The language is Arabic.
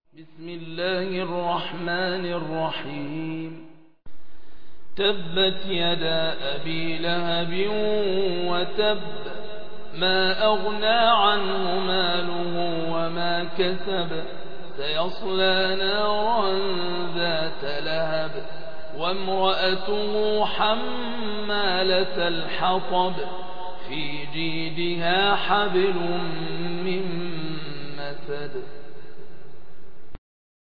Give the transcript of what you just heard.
بسم الله الرحمن الرحيم. تبت يدا أبي لهب وتب، ما أغنى عنه ماله وما كسب، سيصلى نارا ذات لهب وامرأته حمالة الحطب، في جيدها حبل من مسد.